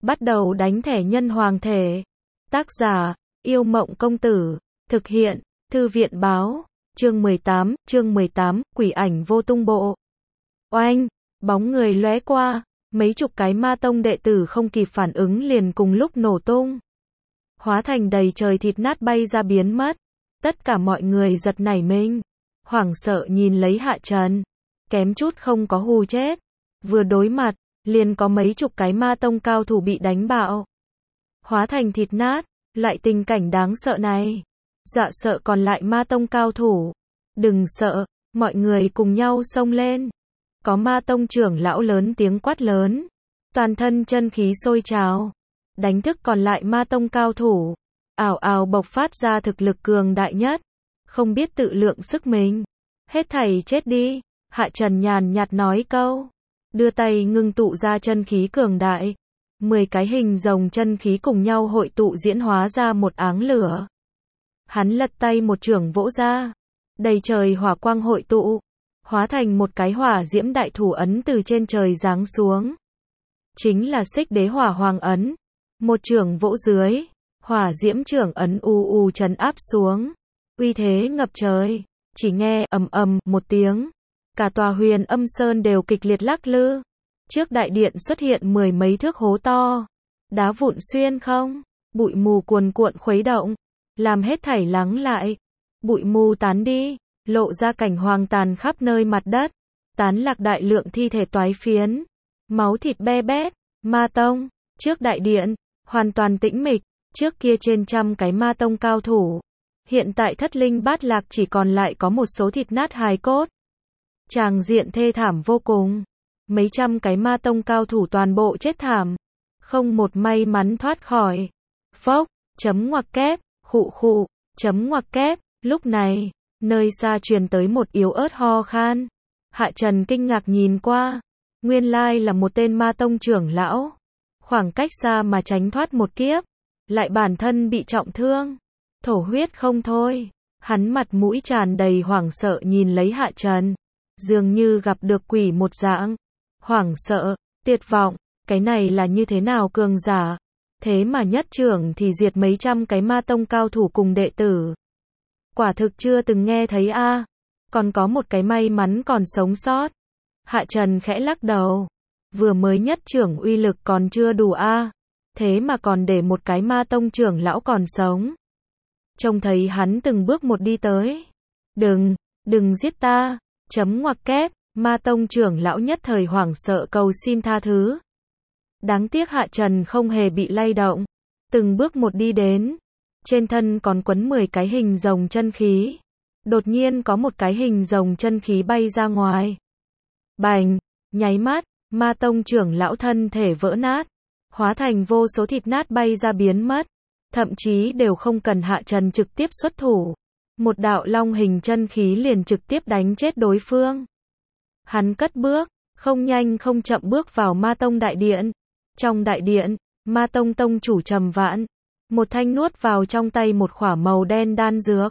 Bắt đầu đánh thẻ nhân hoàng thể. Tác giả, Yêu Mộng Công Tử. Thực hiện, Thư viện Báo. Chương 18, quỷ ảnh vô tung bộ. Oanh, bóng người lóe qua, mấy chục cái ma tông đệ tử không kịp phản ứng liền cùng lúc nổ tung. Hóa thành đầy trời thịt nát bay ra biến mất. Tất cả mọi người giật nảy mình, hoảng sợ nhìn lấy Hạ Trần. Kém chút không có hù chết. Vừa đối mặt, liền có mấy chục cái ma tông cao thủ bị đánh bạo. Hóa thành thịt nát, lại tình cảnh đáng sợ này. Dọa sợ còn lại ma tông cao thủ. Đừng sợ, mọi người cùng nhau xông lên. Có ma tông trưởng lão lớn tiếng quát lớn. Toàn thân chân khí sôi trào. Đánh thức còn lại ma tông cao thủ. Ào ào bộc phát ra thực lực cường đại nhất. Không biết tự lượng sức mình. Hết thảy chết đi. Hạ Trần nhàn nhạt nói câu. Đưa tay ngưng tụ ra chân khí cường đại. 10 cái hình rồng chân khí cùng nhau hội tụ diễn hóa ra một áng lửa. Hắn lật tay một chưởng vỗ ra. Đầy trời hỏa quang hội tụ. Hóa thành một cái hỏa diễm đại thủ ấn từ trên trời giáng xuống. Chính là Xích Đế Hỏa Hoàng ấn. Một chưởng vỗ dưới. Hỏa diễm chưởng ấn u trấn áp xuống. Uy thế ngập trời. Chỉ nghe ầm ầm một tiếng. Cả tòa Huyền Âm Sơn đều kịch liệt lắc lư. Trước đại điện xuất hiện 10 mấy thước hố to. Đá vụn xuyên không. Bụi mù cuồn cuộn khuấy động. Làm hết thảy lắng lại. Bụi mù tán đi. Lộ ra cảnh hoang tàn khắp nơi mặt đất. Tán lạc đại lượng thi thể toái phiến. Máu thịt be bét. Ma tông. Trước đại điện. Hoàn toàn tĩnh mịch. Trước kia trên trăm cái ma tông cao thủ. Hiện tại thất linh bát lạc chỉ còn lại có một số thịt nát hài cốt. Tràng diện thê thảm vô cùng. Mấy trăm cái ma tông cao thủ toàn bộ chết thảm. Không một may mắn thoát khỏi. Phốc, chấm ngoặc kép, khụ, chấm ngoặc kép. Lúc này, nơi xa truyền tới một yếu ớt ho khan. Hạ Trần kinh ngạc nhìn qua. Nguyên lai là một tên ma tông trưởng lão. Khoảng cách xa mà tránh thoát một kiếp. Lại bản thân bị trọng thương. Thổ huyết không thôi. Hắn mặt mũi tràn đầy hoảng sợ nhìn lấy Hạ Trần. Dường như gặp được quỷ một dạng. Hoảng sợ, tuyệt vọng. Cái này là như thế nào cường giả. Thế mà nhất trưởng thì diệt mấy trăm cái ma tông cao thủ cùng đệ tử. Quả thực chưa từng nghe thấy a. Còn có một cái may mắn còn sống sót. Hạ Trần khẽ lắc đầu. Vừa mới nhất trưởng uy lực còn chưa đủ a. Thế mà còn để một cái ma tông trưởng lão còn sống. Trông thấy hắn từng bước một đi tới. Đừng giết ta. Chấm ngoặc kép. Ma tông trưởng lão nhất thời hoảng sợ cầu xin tha thứ. Đáng tiếc Hạ Trần không hề bị lay động. Từng bước một đi đến. Trên thân còn quấn 10 cái hình rồng chân khí. Đột nhiên có một cái hình rồng chân khí bay ra ngoài. Bành, nháy mắt, ma tông trưởng lão thân thể vỡ nát. Hóa thành vô số thịt nát bay ra biến mất. Thậm chí đều không cần Hạ Trần trực tiếp xuất thủ. Một đạo long hình chân khí liền trực tiếp đánh chết đối phương. Hắn cất bước, không nhanh không chậm bước vào ma tông đại điện. Trong đại điện, ma tông tông chủ Trầm Vãn. Một thanh nuốt vào trong tay một khỏa màu đen đan dược.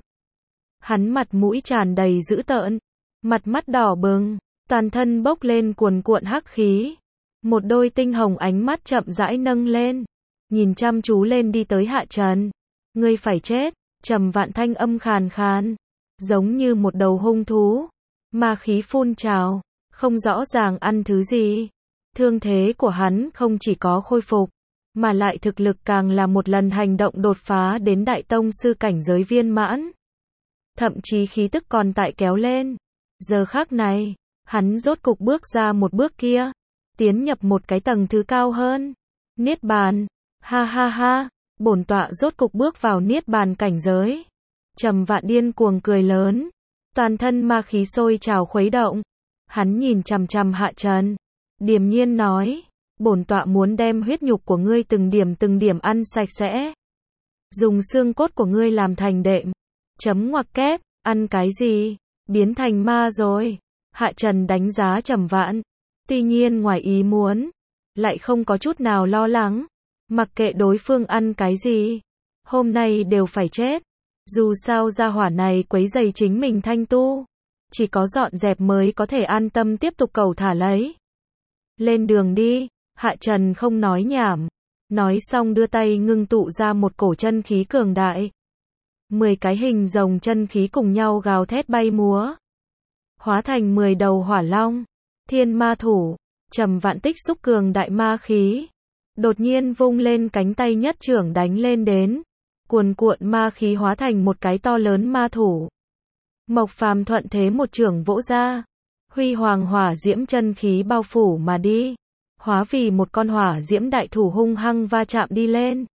Hắn mặt mũi tràn đầy dữ tợn. Mặt mắt đỏ bừng. Toàn thân bốc lên cuồn cuộn hắc khí. Một đôi tinh hồng ánh mắt chậm rãi nâng lên. Nhìn chăm chú lên đi tới Hạ Trần. Ngươi phải chết. Trầm Vãn thanh âm khàn khàn. Giống như một đầu hung thú. Ma khí phun trào. Không rõ ràng ăn thứ gì. Thương thế của hắn không chỉ có khôi phục. Mà lại thực lực càng là một lần hành động đột phá đến đại tông sư cảnh giới viên mãn. Thậm chí khí tức còn tại kéo lên. Giờ khắc này, hắn rốt cục bước ra một bước kia. Tiến nhập một cái tầng thứ cao hơn. Niết bàn. Ha ha ha. Bổn tọa rốt cục bước vào niết bàn cảnh giới. Trầm Vãn điên cuồng cười lớn. Toàn thân ma khí sôi trào khuấy động. Hắn nhìn chằm chằm Hạ Trần. Điềm nhiên nói. Bổn tọa muốn đem huyết nhục của ngươi từng điểm ăn sạch sẽ. Dùng xương cốt của ngươi làm thành đệm. Chấm ngoặc kép. Ăn cái gì? Biến thành ma rồi. Hạ Trần đánh giá Trầm Vãn. Tuy nhiên ngoài ý muốn. Lại không có chút nào lo lắng. Mặc kệ đối phương ăn cái gì. Hôm nay đều phải chết. Dù sao gia hỏa này quấy rầy chính mình thanh tu. Chỉ có dọn dẹp mới có thể an tâm tiếp tục cầu thả lấy. Lên đường đi. Hạ Trần không nói nhảm. Nói xong đưa tay ngưng tụ ra một cổ chân khí cường đại. 10 cái hình rồng chân khí cùng nhau gào thét bay múa. Hóa thành 10 đầu hỏa long. Thiên ma thủ. Trầm Vạn tích xúc cường đại ma khí. Đột nhiên vung lên cánh tay nhất trưởng đánh lên đến. Cuồn cuộn ma khí hóa thành một cái to lớn ma thủ. Mộc Phàm thuận thế một trưởng vỗ ra. Huy hoàng hỏa diễm chân khí bao phủ mà đi. Hóa vì một con hỏa diễm đại thủ hung hăng va chạm đi lên.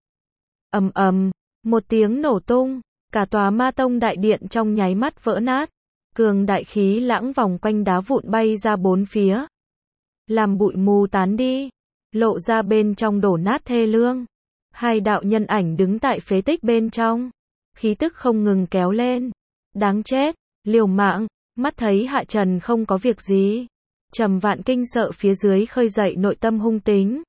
Ầm ầm, một tiếng nổ tung, cả tòa Ma Tông đại điện trong nháy mắt vỡ nát. Cường đại khí lãng vòng quanh đá vụn bay ra bốn phía. Làm bụi mù tán đi, lộ ra bên trong đổ nát thê lương. Hai đạo nhân ảnh đứng tại phế tích bên trong, khí tức không ngừng kéo lên. Đáng chết, liều mạng, mắt thấy Hạ Trần không có việc gì. Trầm Vạn kinh sợ phía dưới khơi dậy nội tâm hung tính.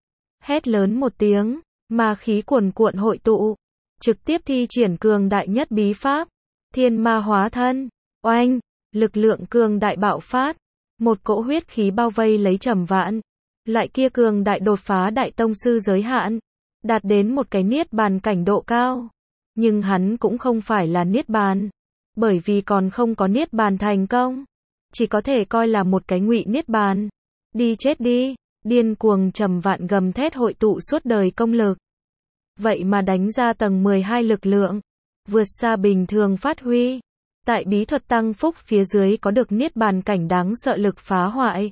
Hét lớn một tiếng, ma khí cuồn cuộn hội tụ, trực tiếp thi triển cường đại nhất bí pháp, Thiên Ma hóa thân. Oanh, lực lượng cường đại bạo phát, một cỗ huyết khí bao vây lấy Trầm Vạn. Loại kia cường đại đột phá đại tông sư giới hạn, đạt đến một cái niết bàn cảnh độ cao. Nhưng hắn cũng không phải là niết bàn, bởi vì còn không có niết bàn thành công, chỉ có thể coi là một cái ngụy niết bàn. Đi chết đi, điên cuồng Trầm Vạn gầm thét hội tụ suốt đời công lực. Vậy mà đánh ra tầng 12 lực lượng, vượt xa bình thường phát huy. Tại bí thuật tăng phúc phía dưới có được niết bàn cảnh đáng sợ lực phá hoại.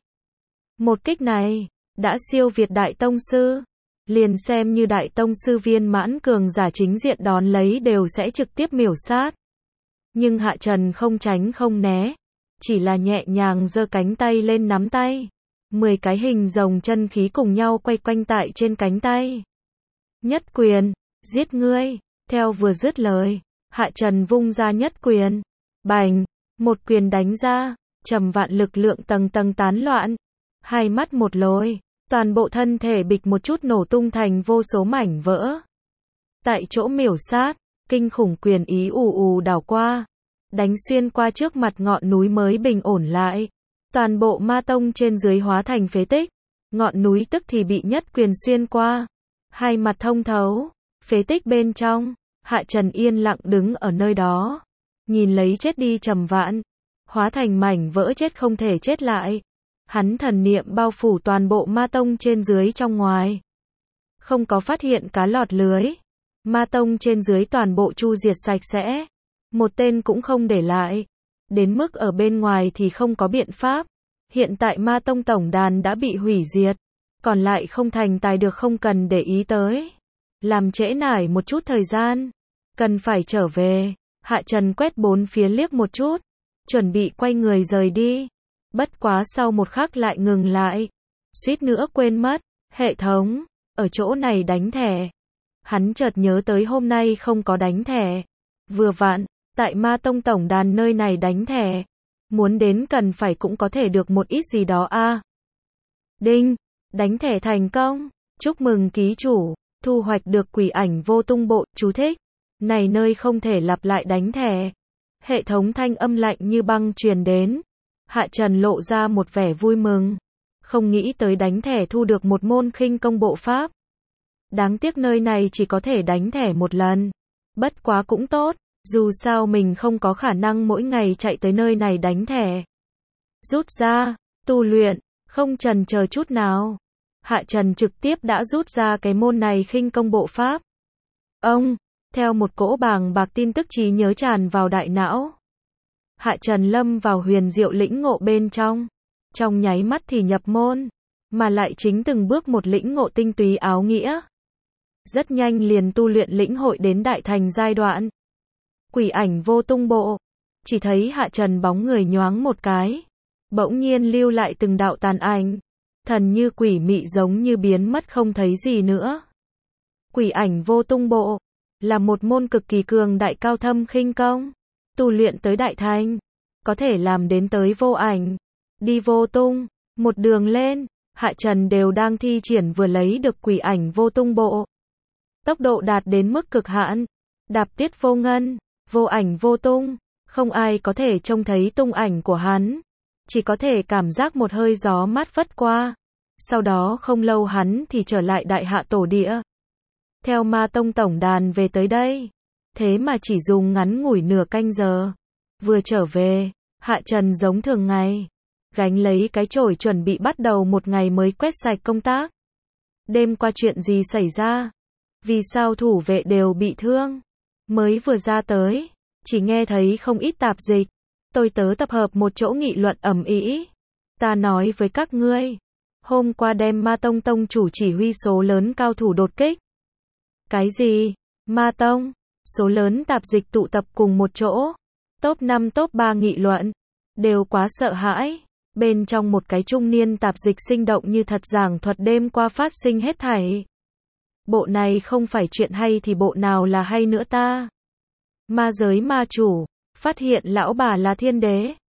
Một kích này, đã siêu việt đại tông sư. Liền xem như đại tông sư viên mãn cường giả chính diện đón lấy đều sẽ trực tiếp miểu sát. Nhưng Hạ Trần không tránh không né, chỉ là nhẹ nhàng giơ cánh tay lên nắm tay. 10 cái hình rồng chân khí cùng nhau quay quanh tại trên cánh tay. Nhất quyền, giết ngươi. Theo vừa dứt lời, Hạ Trần vung ra nhất quyền. Bành, một quyền đánh ra, Trầm Vạn lực lượng tầng tầng tán loạn. Hai mắt một lồi, toàn bộ thân thể bịch một chút nổ tung thành vô số mảnh vỡ. Tại chỗ miểu sát, kinh khủng quyền ý ù ù đảo qua, đánh xuyên qua trước mặt ngọn núi mới bình ổn lại. Toàn bộ Ma Tông trên dưới hóa thành phế tích, ngọn núi tức thì bị nhất quyền xuyên qua. Hai mặt thông thấu, phế tích bên trong, Hạ Trần yên lặng đứng ở nơi đó, nhìn lấy chết đi Trầm Vạn, hóa thành mảnh vỡ chết không thể chết lại. Hắn thần niệm bao phủ toàn bộ Ma Tông trên dưới trong ngoài, không có phát hiện cá lọt lưới. Ma Tông trên dưới toàn bộ chu diệt sạch sẽ, một tên cũng không để lại. Đến mức ở bên ngoài thì không có biện pháp. Hiện tại Ma Tông tổng đàn đã bị hủy diệt, còn lại không thành tài được không cần để ý tới. Làm trễ nải một chút thời gian, cần phải trở về. Hạ Trần quét bốn phía liếc một chút, chuẩn bị quay người rời đi. Bất quá sau một khắc lại ngừng lại, suýt nữa quên mất, hệ thống, ở chỗ này đánh thẻ. Hắn chợt nhớ tới hôm nay không có đánh thẻ. Vừa vặn, tại Ma Tông tổng đàn nơi này đánh thẻ, muốn đến cần phải cũng có thể được một ít gì đó a. Đinh, đánh thẻ thành công, chúc mừng ký chủ, thu hoạch được quỷ ảnh vô tung bộ, chú thích. Này nơi không thể lặp lại đánh thẻ. Hệ thống thanh âm lạnh như băng truyền đến. Hạ Trần lộ ra một vẻ vui mừng, không nghĩ tới đánh thẻ thu được một môn khinh công bộ pháp. Đáng tiếc nơi này chỉ có thể đánh thẻ một lần. Bất quá cũng tốt, dù sao mình không có khả năng mỗi ngày chạy tới nơi này đánh thẻ. Rút ra, tu luyện, không chần chờ chút nào. Hạ Trần trực tiếp đã rút ra cái môn này khinh công bộ pháp. Ông, theo một cỗ bàng bạc tin tức trí nhớ tràn vào đại não. Hạ Trần lâm vào huyền diệu lĩnh ngộ bên trong. Trong nháy mắt thì nhập môn, mà lại chính từng bước một lĩnh ngộ tinh túy áo nghĩa. Rất nhanh liền tu luyện lĩnh hội đến đại thành giai đoạn. Quỷ ảnh vô tung bộ, chỉ thấy Hạ Trần bóng người nhoáng một cái, bỗng nhiên lưu lại từng đạo tàn ảnh, thần như quỷ mị giống như biến mất không thấy gì nữa. Quỷ ảnh vô tung bộ là một môn cực kỳ cường đại cao thâm khinh công, tu luyện tới đại thành, có thể làm đến tới vô ảnh, đi vô tung, một đường lên, Hạ Trần đều đang thi triển vừa lấy được quỷ ảnh vô tung bộ. Tốc độ đạt đến mức cực hạn, đạp tiết vô ngân, vô ảnh vô tung, không ai có thể trông thấy tung ảnh của hắn, chỉ có thể cảm giác một hơi gió mát phất qua. Sau đó không lâu hắn thì trở lại đại hạ tổ địa, theo ma tông tổng đàn về tới đây. Thế mà chỉ dùng ngắn ngủi nửa canh giờ. Vừa trở về, Hạ Trần giống thường ngày, gánh lấy cái chổi chuẩn bị bắt đầu một ngày mới quét sạch công tác. Đêm qua chuyện gì xảy ra? Vì sao thủ vệ đều bị thương? Mới vừa ra tới, chỉ nghe thấy không ít tạp dịch. Tôi tớ tập hợp một chỗ nghị luận ầm ĩ. Ta nói với các ngươi, hôm qua đem Ma Tông tông chủ chỉ huy số lớn cao thủ đột kích. Cái gì? Ma Tông? Số lớn tạp dịch tụ tập cùng một chỗ. Top 5 top 3 nghị luận. Đều quá sợ hãi. Bên trong một cái trung niên tạp dịch sinh động như thật giảng thuật đêm qua phát sinh hết thảy. Bộ này không phải chuyện hay thì bộ nào là hay nữa ta? Ma giới ma chủ, phát hiện lão bà là thiên đế.